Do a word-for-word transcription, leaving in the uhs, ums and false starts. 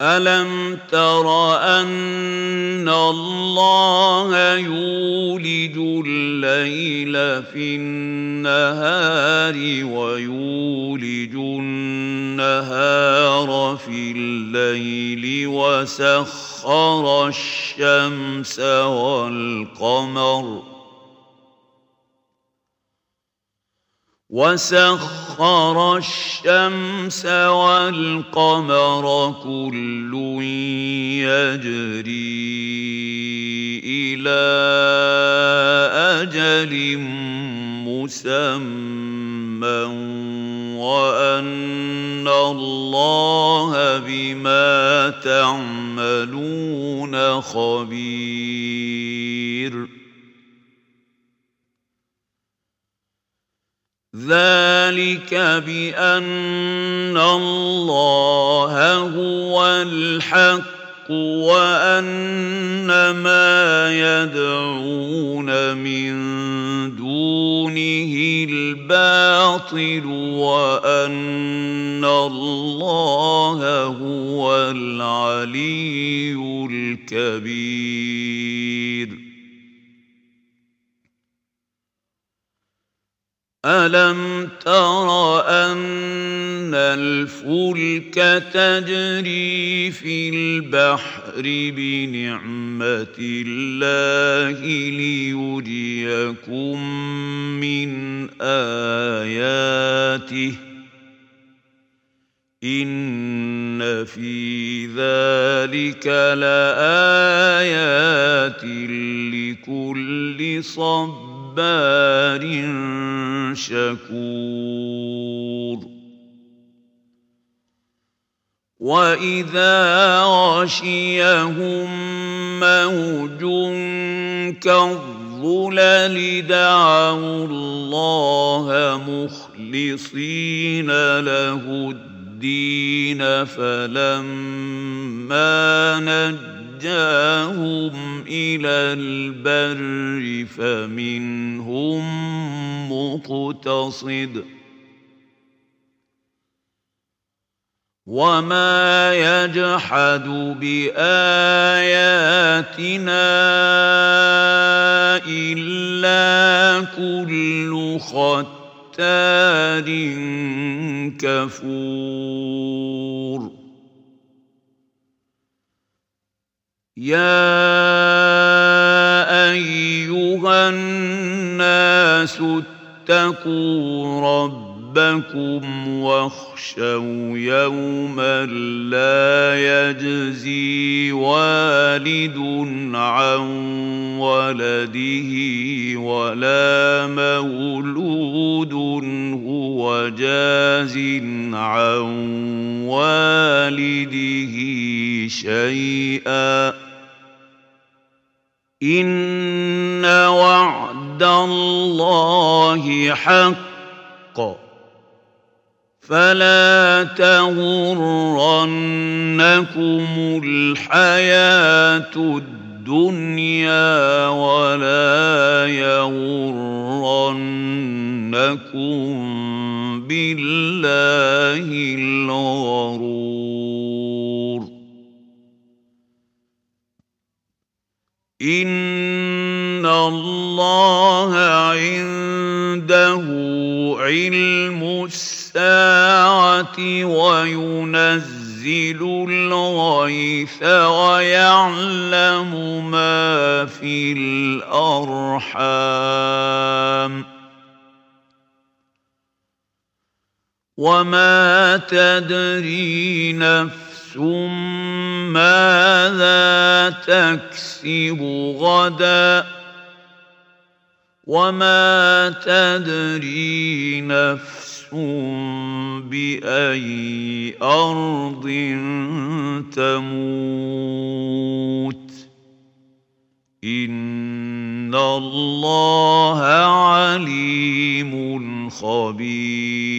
أَلَمْ تَرَ أَنَّ اللَّهَ يُولِجُ اللَّيْلَ فِي النَّهَارِ وَيُولِجُ النَّهَارَ فِي اللَّيْلِ وَسَخَّرَ الشَّمْسَ وَالْقَمَرَ وَسَخَّرَ الشَّمْسَ وَالْقَمَرَ كُلٌّ يَجْرِي إِلَى أَجَلٍ مُّسَمًّى وَأَنَّ اللَّهَ بِمَا تَعْمَلُونَ خَبِيرٌ. ذَلِكَ بِأَنَّ اللَّهَ هُوَ الْحَقُّ وَأَنَّ مَا يَدْعُونَ مِن دُونِهِ الْبَاطِلُ وَأَنَّ اللَّهَ هُوَ الْعَلِيُّ الْكَبِيرُ. أَلَمْ تَرَ أَنَّ الْفُلْكَ تَجْرِي فِي الْبَحْرِ بِنِعْمَتِ اللَّهِ لِيُرِيَكُم مِّنْ آيَاتِهِ ۚ إِنَّ فِي ذَلِكَ لَآيَاتٍ لِكُلِّ صَبَّارٍ شَكُورٍ. وَإِذَا غَشِيَهُم مَّوْجٌ كَالظُّلَلِ دَعَوُا اللَّهَ مُخْلِصِينَ لَهُ الدِّينَ فَلَمَّا نَجَّاهُمْ إِلَى الْبَرِّ فَمِنْهُم مُّقْتَصِدٌ ۚ وَمَا يَجْحَدُ بِآيَاتِنَا إِلَّا كُلُّ خَتَّارٍ كَفُورٍ. يَا أَيُّهَا النَّاسُ اتَّقُوا رَبَّكُمْ وَاخْشَوْا يَوْمًا لَّا يَجْزِي وَالِدٌ عَن وَلَدِهِ وَلَا مَوْلُودٌ هُوَ جَازٍ عَن وَالِدِهِ شَيْئًا ۚ إِنَّ وَعْدَ اللَّهِ حَقٌّ ۖ فَلَا تَغُرَّنَّكُمُ الْحَيَاةُ الدُّنْيَا وَلَا يَغُرَّنَّكُم بِاللَّهِ الْغَرُورُ. إِنَّ اللَّهَ عِندَهُ عِلْمُ السَّاعَةِ وَيُنَزِّلُ الْغَيْثَ وَيَعْلَمُ مَا فِي الْأَرْحَامِ ۖ وَمَا تَدْرِي نَفْسٌ مَّاذَا تَكْسِبُ غَدًا، وَمَا تَدْرِي نَفْسٌ بِأَيِّ أَرْضٍ تَمُوتُ ۚ إِنَّ اللَّهَ عَلِيمٌ خَبِيرٌ.